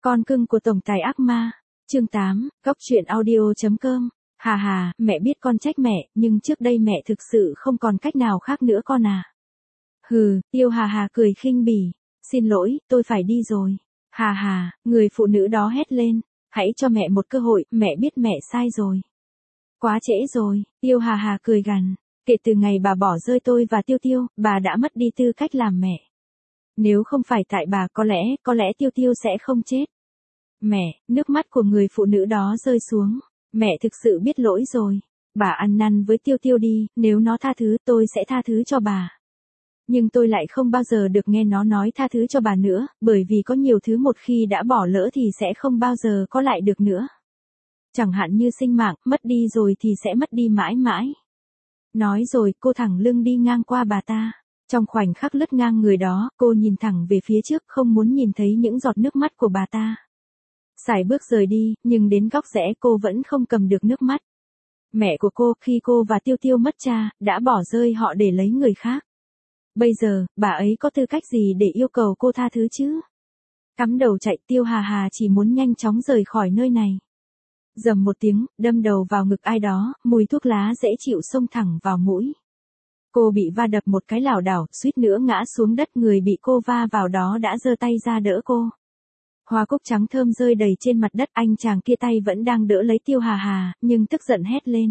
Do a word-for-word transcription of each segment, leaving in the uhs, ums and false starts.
Con cưng của tổng tài ác ma. Chương tám, góc truyện audio.com. Hà hà, mẹ biết con trách mẹ, nhưng trước đây mẹ thực sự không còn cách nào khác nữa con à. Hừ, Tiêu Hà Hà cười khinh bỉ. Xin lỗi, tôi phải đi rồi. Hà hà, người phụ nữ đó hét lên. Hãy cho mẹ một cơ hội, mẹ biết mẹ sai rồi. Quá trễ rồi, Tiêu Hà Hà cười gằn. Kể từ ngày bà bỏ rơi tôi và Tiêu Tiêu, bà đã mất đi tư cách làm mẹ. Nếu không phải tại bà có lẽ, có lẽ Tiêu Tiêu sẽ không chết. Mẹ, nước mắt của người phụ nữ đó rơi xuống. Mẹ thực sự biết lỗi rồi. Bà ăn năn với Tiêu Tiêu đi, nếu nó tha thứ tôi sẽ tha thứ cho bà. Nhưng tôi lại không bao giờ được nghe nó nói tha thứ cho bà nữa, bởi vì có nhiều thứ một khi đã bỏ lỡ thì sẽ không bao giờ có lại được nữa. Chẳng hạn như sinh mạng, mất đi rồi thì sẽ mất đi mãi mãi. Nói rồi, cô thẳng lưng đi ngang qua bà ta. Trong khoảnh khắc lướt ngang người đó, cô nhìn thẳng về phía trước không muốn nhìn thấy những giọt nước mắt của bà ta. Sải bước rời đi, nhưng đến góc rẽ cô vẫn không cầm được nước mắt. Mẹ của cô, khi cô và Tiêu Tiêu mất cha, đã bỏ rơi họ để lấy người khác. Bây giờ, bà ấy có tư cách gì để yêu cầu cô tha thứ chứ? Cắm đầu chạy, Tiêu Hà Hà chỉ muốn nhanh chóng rời khỏi nơi này. Rầm một tiếng, đâm đầu vào ngực ai đó, mùi thuốc lá dễ chịu xông thẳng vào mũi. Cô bị va đập một cái lảo đảo, suýt nữa ngã xuống đất, người bị cô va vào đó đã giơ tay ra đỡ cô. Hoa cúc trắng thơm rơi đầy trên mặt đất, anh chàng kia tay vẫn đang đỡ lấy Tiêu Hà Hà, nhưng tức giận hét lên.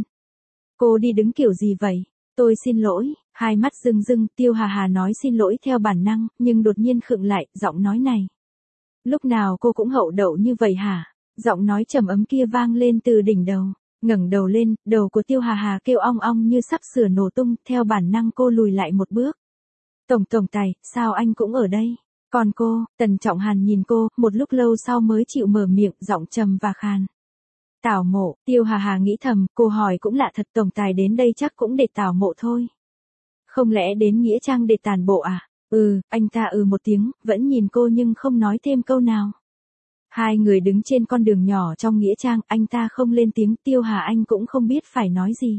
Cô đi đứng kiểu gì vậy? Tôi xin lỗi, hai mắt rưng rưng, Tiêu Hà Hà nói xin lỗi theo bản năng, nhưng đột nhiên khựng lại, giọng nói này. Lúc nào cô cũng hậu đậu như vậy hả? Giọng nói trầm ấm kia vang lên từ đỉnh đầu. Ngẩng đầu lên, đầu của Tiêu Hà Hà kêu ong ong như sắp sửa nổ tung, theo bản năng cô lùi lại một bước. Tổng tổng tài, sao anh cũng ở đây? Còn cô, Tần Trọng Hàn nhìn cô, một lúc lâu sau mới chịu mở miệng, giọng trầm và khàn. Tảo Mộ, Tiêu Hà Hà nghĩ thầm, cô hỏi cũng lạ thật, tổng tài đến đây chắc cũng để tảo mộ thôi. Không lẽ đến Nghĩa Trang để tàn bộ à? Ừ, anh ta ừ một tiếng, vẫn nhìn cô nhưng không nói thêm câu nào. Hai người đứng trên con đường nhỏ trong Nghĩa Trang, anh ta không lên tiếng, Tiêu Hà Anh cũng không biết phải nói gì.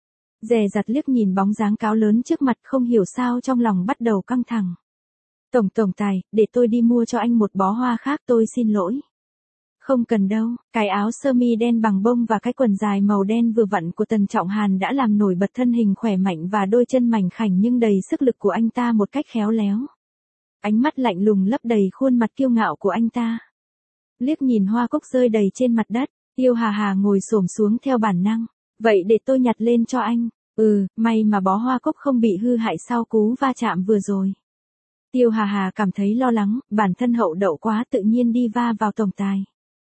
Dè dặt liếc nhìn bóng dáng cáo lớn trước mặt, không hiểu sao trong lòng bắt đầu căng thẳng. Tổng tổng tài, để tôi đi mua cho anh một bó hoa khác, tôi xin lỗi. Không cần đâu, cái áo sơ mi đen bằng bông và cái quần dài màu đen vừa vặn của Tần Trọng Hàn đã làm nổi bật thân hình khỏe mạnh và đôi chân mảnh khảnh nhưng đầy sức lực của anh ta một cách khéo léo. Ánh mắt lạnh lùng lấp đầy khuôn mặt kiêu ngạo của anh ta. Liếc nhìn hoa cúc rơi đầy trên mặt đất, Tiêu Hà Hà ngồi xổm xuống theo bản năng. Vậy để tôi nhặt lên cho anh. Ừ, may mà bó hoa cúc không bị hư hại sau cú va chạm vừa rồi. Tiêu Hà Hà cảm thấy lo lắng, bản thân hậu đậu quá tự nhiên đi va vào tổng tài.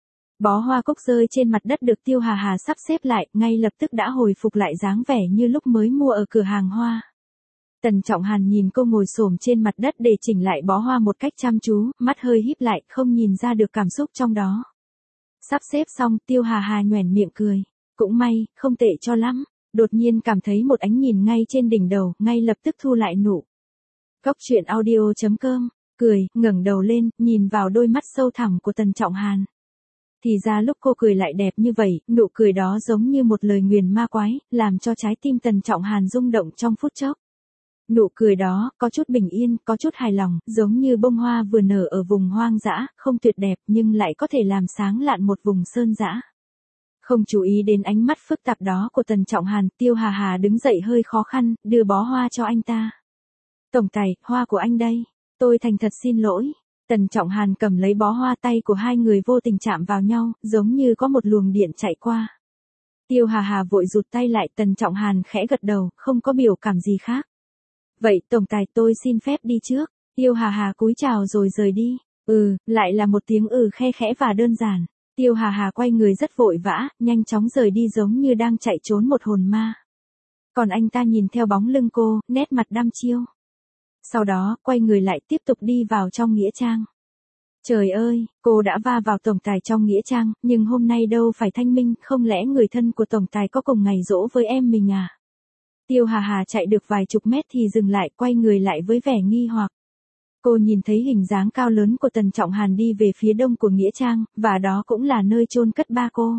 Bó hoa cúc rơi trên mặt đất được Tiêu Hà Hà sắp xếp lại, ngay lập tức đã hồi phục lại dáng vẻ như lúc mới mua ở cửa hàng hoa. Tần Trọng Hàn nhìn cô ngồi xổm trên mặt đất để chỉnh lại bó hoa một cách chăm chú, mắt hơi híp lại, không nhìn ra được cảm xúc trong đó. Sắp xếp xong, Tiêu Hà Hà nhoẻn miệng cười. Cũng may, không tệ cho lắm. Đột nhiên cảm thấy một ánh nhìn ngay trên đỉnh đầu, ngay lập tức thu lại nụ. Góc truyện audio.com, cười, ngẩng đầu lên, nhìn vào đôi mắt sâu thẳm của Tần Trọng Hàn. Thì ra lúc cô cười lại đẹp như vậy, nụ cười đó giống như một lời nguyền ma quái, làm cho trái tim Tần Trọng Hàn rung động trong phút chốc. Nụ cười đó, có chút bình yên, có chút hài lòng, giống như bông hoa vừa nở ở vùng hoang dã, không tuyệt đẹp nhưng lại có thể làm sáng lạn một vùng sơn dã. Không chú ý đến ánh mắt phức tạp đó của Tần Trọng Hàn, Tiêu Hà Hà đứng dậy hơi khó khăn, đưa bó hoa cho anh ta. Tổng tài, hoa của anh đây. Tôi thành thật xin lỗi. Tần Trọng Hàn cầm lấy bó hoa, tay của hai người vô tình chạm vào nhau, giống như có một luồng điện chạy qua. Tiêu Hà Hà vội rụt tay lại, Tần Trọng Hàn khẽ gật đầu, không có biểu cảm gì khác. Vậy, tổng tài, tôi xin phép đi trước. Tiêu Hà Hà cúi chào rồi rời đi. Ừ, lại là một tiếng ừ khe khẽ và đơn giản. Tiêu Hà Hà quay người rất vội vã, nhanh chóng rời đi giống như đang chạy trốn một hồn ma. Còn anh ta nhìn theo bóng lưng cô, nét mặt đăm chiêu. Sau đó, quay người lại tiếp tục đi vào trong Nghĩa Trang. Trời ơi, cô đã va vào tổng tài trong Nghĩa Trang, nhưng hôm nay đâu phải thanh minh, không lẽ người thân của tổng tài có cùng ngày giỗ với em mình à? Tiêu Hà Hà chạy được vài chục mét thì dừng lại, quay người lại với vẻ nghi hoặc. Cô nhìn thấy hình dáng cao lớn của Tần Trọng Hàn đi về phía đông của Nghĩa Trang, và đó cũng là nơi chôn cất ba cô.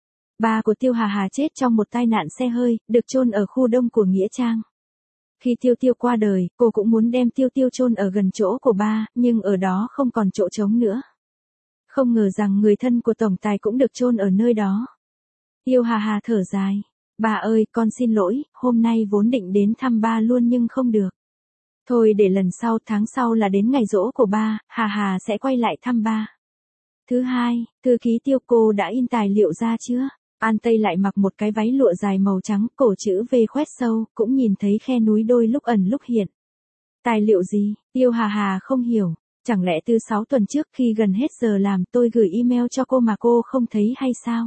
Ba của Tiêu Hà Hà chết trong một tai nạn xe hơi, được chôn ở khu đông của Nghĩa Trang. Khi Tiêu Tiêu qua đời, cô cũng muốn đem Tiêu Tiêu chôn ở gần chỗ của ba, nhưng ở đó không còn chỗ trống nữa. Không ngờ rằng người thân của tổng tài cũng được chôn ở nơi đó. Tiêu Hà Hà thở dài. Ba ơi, con xin lỗi, hôm nay vốn định đến thăm ba luôn nhưng không được. Thôi để lần sau, tháng sau là đến ngày giỗ của ba, Hà Hà sẽ quay lại thăm ba. Thứ hai, thư ký Tiêu, cô đã in tài liệu ra chưa? An Tây lại mặc một cái váy lụa dài màu trắng, cổ chữ V khoét sâu, cũng nhìn thấy khe núi đôi lúc ẩn lúc hiện. Tài liệu gì? Tiêu Hà Hà không hiểu. Chẳng lẽ từ sáu tuần trước khi gần hết giờ làm tôi gửi email cho cô mà cô không thấy hay sao?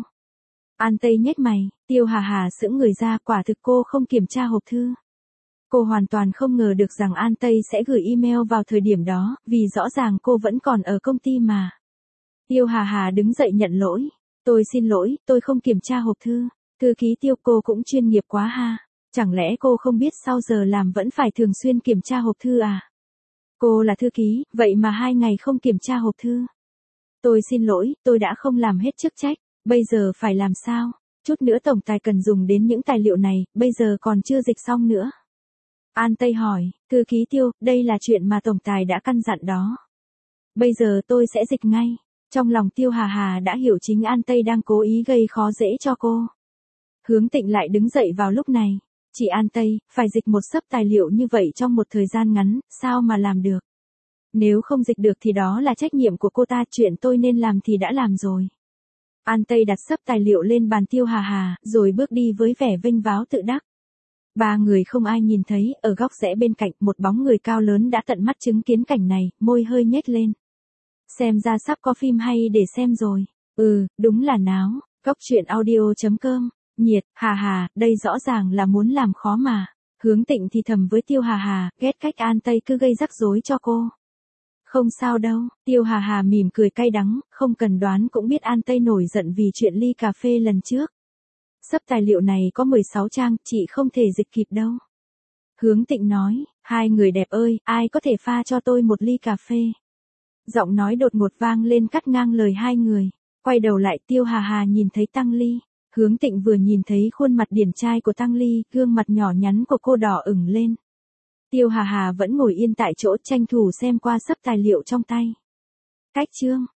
An Tây nhếch mày, Tiêu Hà Hà sững người ra, quả thực cô không kiểm tra hộp thư. Cô hoàn toàn không ngờ được rằng An Tây sẽ gửi email vào thời điểm đó, vì rõ ràng cô vẫn còn ở công ty mà. Tiêu Hà Hà đứng dậy nhận lỗi. Tôi xin lỗi, tôi không kiểm tra hộp thư. Thư ký Tiêu, cô cũng chuyên nghiệp quá ha. Chẳng lẽ cô không biết sau giờ làm vẫn phải thường xuyên kiểm tra hộp thư à? Cô là thư ký, vậy mà hai ngày không kiểm tra hộp thư. Tôi xin lỗi, tôi đã không làm hết chức trách. Bây giờ phải làm sao? Chút nữa tổng tài cần dùng đến những tài liệu này, bây giờ còn chưa dịch xong nữa. An Tây hỏi, thư ký Tiêu, đây là chuyện mà tổng tài đã căn dặn đó. Bây giờ tôi sẽ dịch ngay. Trong lòng Tiêu Hà Hà đã hiểu chính An Tây đang cố ý gây khó dễ cho cô. Hướng Tịnh lại đứng dậy vào lúc này. Chị An Tây, phải dịch một xấp tài liệu như vậy trong một thời gian ngắn, sao mà làm được? Nếu không dịch được thì đó là trách nhiệm của cô ta, chuyện tôi nên làm thì đã làm rồi. An Tây đặt xấp tài liệu lên bàn Tiêu Hà Hà, rồi bước đi với vẻ vênh váo tự đắc. Ba người không ai nhìn thấy, ở góc rẽ bên cạnh, một bóng người cao lớn đã tận mắt chứng kiến cảnh này, môi hơi nhếch lên. Xem ra sắp có phim hay để xem rồi. Ừ, đúng là náo. Góc truyện audio chấm com. Nhiệt, Hà Hà, đây rõ ràng là muốn làm khó mà. Hướng Tịnh thì thầm với Tiêu Hà Hà, ghét cách An Tây cứ gây rắc rối cho cô. Không sao đâu, Tiêu Hà Hà mỉm cười cay đắng, không cần đoán cũng biết An Tây nổi giận vì chuyện ly cà phê lần trước. Xấp tài liệu này có mười sáu trang, chị không thể dịch kịp đâu. Hướng Tịnh nói, hai người đẹp ơi, ai có thể pha cho tôi một ly cà phê? Giọng nói đột ngột vang lên cắt ngang lời hai người. Quay đầu lại, Tiêu Hà Hà nhìn thấy Tăng Ly. Hướng Tịnh vừa nhìn thấy khuôn mặt điển trai của Tăng Ly, gương mặt nhỏ nhắn của cô đỏ ửng lên. Tiêu Hà Hà vẫn ngồi yên tại chỗ tranh thủ xem qua xấp tài liệu trong tay. Cách chương